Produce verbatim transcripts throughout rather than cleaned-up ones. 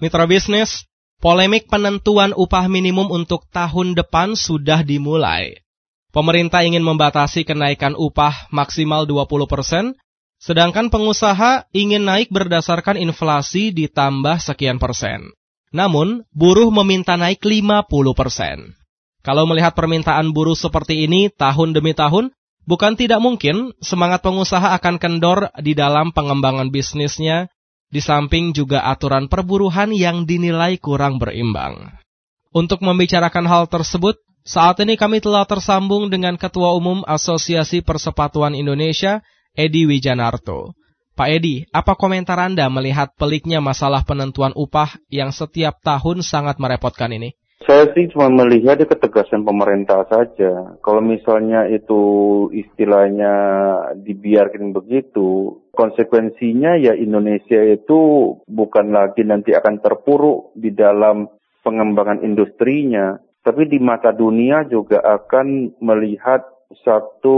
Mitra bisnis, polemik penentuan upah minimum untuk tahun depan sudah dimulai. Pemerintah ingin membatasi kenaikan upah maksimal dua puluh persen, sedangkan pengusaha ingin naik berdasarkan inflasi ditambah sekian persen. Namun, buruh meminta naik lima puluh persen. Kalau melihat permintaan buruh seperti ini tahun demi tahun, bukan tidak mungkin semangat pengusaha akan kendor di dalam pengembangan bisnisnya, di samping juga aturan perburuhan yang dinilai kurang berimbang. Untuk membicarakan hal tersebut, saat ini kami telah tersambung dengan Ketua Umum Asosiasi Persepatuan Indonesia, Edi Wijanarto. Pak Edi, apa komentar Anda melihat peliknya masalah penentuan upah yang setiap tahun sangat merepotkan ini? Saya sih cuma melihat di ketegasan pemerintah saja. Kalau misalnya itu istilahnya dibiarkan begitu, konsekuensinya ya Indonesia itu bukan lagi nanti akan terpuruk di dalam pengembangan industrinya, tapi di mata dunia juga akan melihat satu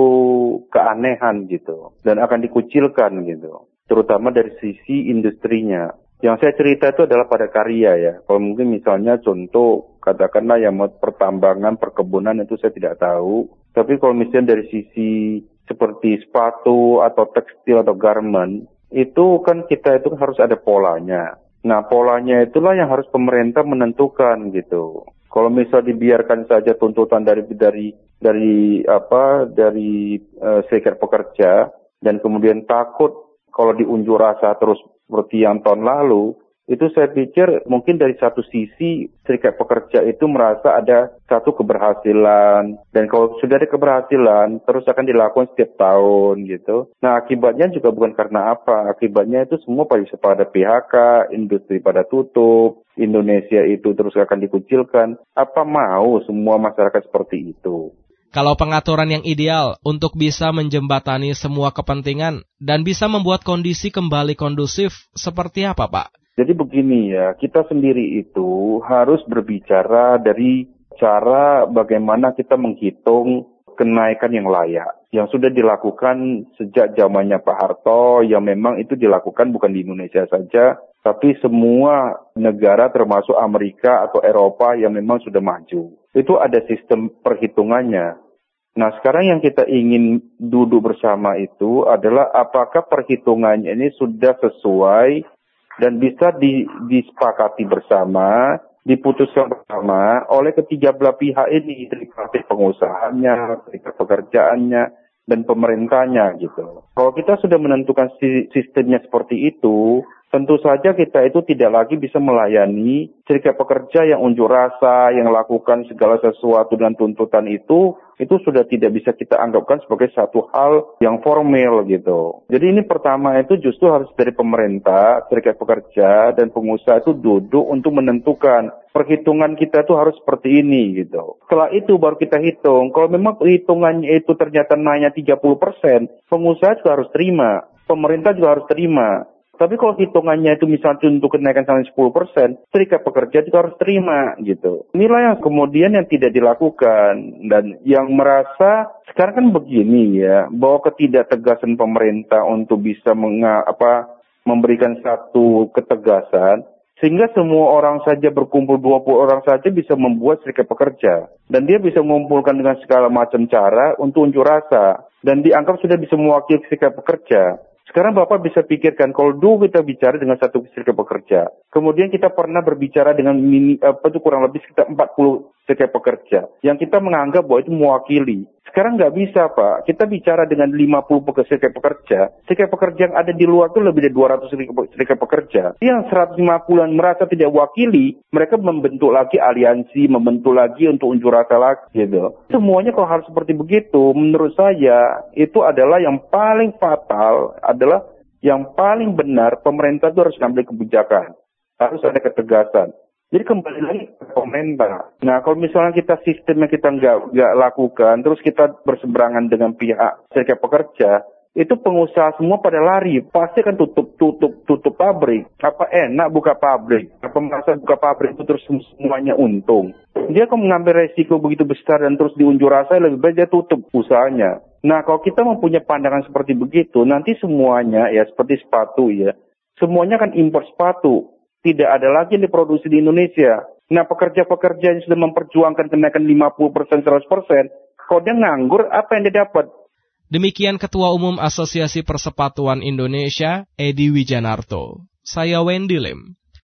keanehan gitu, dan akan dikucilkan gitu, terutama dari sisi industrinya. Yang saya cerita itu adalah pada karya ya. Kalau mungkin misalnya contoh, katakanlah yang pertambangan, perkebunan itu saya tidak tahu. Tapi kalau misalnya dari sisi seperti sepatu atau tekstil atau garment, itu kan kita itu harus ada polanya. Nah polanya itulah yang harus pemerintah menentukan gitu. Kalau misal dibiarkan saja tuntutan dari dari dari apa dari uh, serikat pekerja dan kemudian takut kalau diunjuk rasa terus seperti yang tahun lalu, itu saya pikir mungkin dari satu sisi serikat pekerja itu merasa ada satu keberhasilan, dan kalau sudah ada keberhasilan terus akan dilakukan setiap tahun gitu. Nah akibatnya juga bukan karena apa, akibatnya itu semua pada pada P H K, industri pada tutup, Indonesia itu terus akan dikucilkan. Apa mau semua masyarakat seperti itu? Kalau pengaturan yang ideal untuk bisa menjembatani semua kepentingan dan bisa membuat kondisi kembali kondusif, seperti apa Pak? Jadi begini ya, kita sendiri itu harus berbicara dari cara bagaimana kita menghitung kenaikan yang layak. Yang sudah dilakukan sejak zamannya Pak Harto, yang memang itu dilakukan bukan di Indonesia saja, tapi semua negara termasuk Amerika atau Eropa yang memang sudah maju. Itu ada sistem perhitungannya. Nah sekarang yang kita ingin duduk bersama itu adalah apakah perhitungannya ini sudah sesuai dan bisa di, disepakati bersama, diputuskan bersama oleh ketiga belah pihak ini, dari pengusahanya, serikat pekerjaannya, dan pemerintahnya gitu. Kalau kita sudah menentukan sistemnya seperti itu, tentu saja kita itu tidak lagi bisa melayani serikat pekerja yang unjuk rasa, yang lakukan segala sesuatu dengan tuntutan itu, itu sudah tidak bisa kita anggapkan sebagai satu hal yang formal gitu. Jadi ini pertama itu justru harus dari pemerintah, serikat pekerja, dan pengusaha itu duduk untuk menentukan perhitungan kita itu harus seperti ini gitu. Setelah itu baru kita hitung, kalau memang perhitungannya itu ternyata naiknya tiga puluh persen, pengusaha juga harus terima, pemerintah juga harus terima. Tapi kalau hitungannya itu misalnya untuk kenaikan sampai sepuluh persen, serikat pekerja juga harus terima gitu. Inilah yang kemudian yang tidak dilakukan. Dan yang merasa sekarang kan begini ya, bahwa ketidaktegasan pemerintah untuk bisa menga, apa, memberikan satu ketegasan, sehingga semua orang saja berkumpul, dua puluh orang saja bisa membuat serikat pekerja. Dan dia bisa mengumpulkan dengan segala macam cara untuk unjuk rasa. Dan dianggap sudah bisa mewakili serikat pekerja. Sekarang Bapak bisa pikirkan, kalau dulu kita bicara dengan satu serikat pekerja, kemudian kita pernah berbicara dengan mini, apa itu kurang lebih sekitar empat puluh serikat pekerja, yang kita menganggap bahwa itu mewakili. Sekarang nggak bisa Pak, kita bicara dengan lima puluh serikat pekerja, serikat pekerja yang ada di luar itu lebih dari dua ratus serikat pekerja. Yang seratus lima puluh an merasa tidak wakili, mereka membentuk lagi aliansi, membentuk lagi untuk unjuk rasa lagi gitu. Semuanya kalau harus seperti begitu, menurut saya itu adalah yang paling fatal, adalah yang paling benar pemerintah itu harus mengambil kebijakan, harus ada ketegasan. Jadi kembali lagi ke pemerintah. Nah kalau misalnya kita sistemnya kita nggak nggak lakukan, terus kita berseberangan dengan pihak serikat pekerja, itu pengusaha semua pada lari, pasti akan tutup tutup tutup pabrik. Apa enak buka pabrik? Apa merasa buka pabrik itu terus semuanya untung? Dia akan mengambil resiko begitu besar dan terus diunjuk rasa, lebih baik dia tutup usahanya. Nah kalau kita mempunyai pandangan seperti begitu, nanti semuanya ya seperti sepatu ya, semuanya akan impor sepatu. tidak ada lagi yang diproduksi di Indonesia. Nah, pekerja-pekerja yang sudah memperjuangkan kenaikan lima puluh persen, seratus persen, kalau dia nganggur, apa yang dia dapat? Demikian Ketua Umum Asosiasi Persepatuan Indonesia, Edi Wijanarto. Saya Wendy Lim.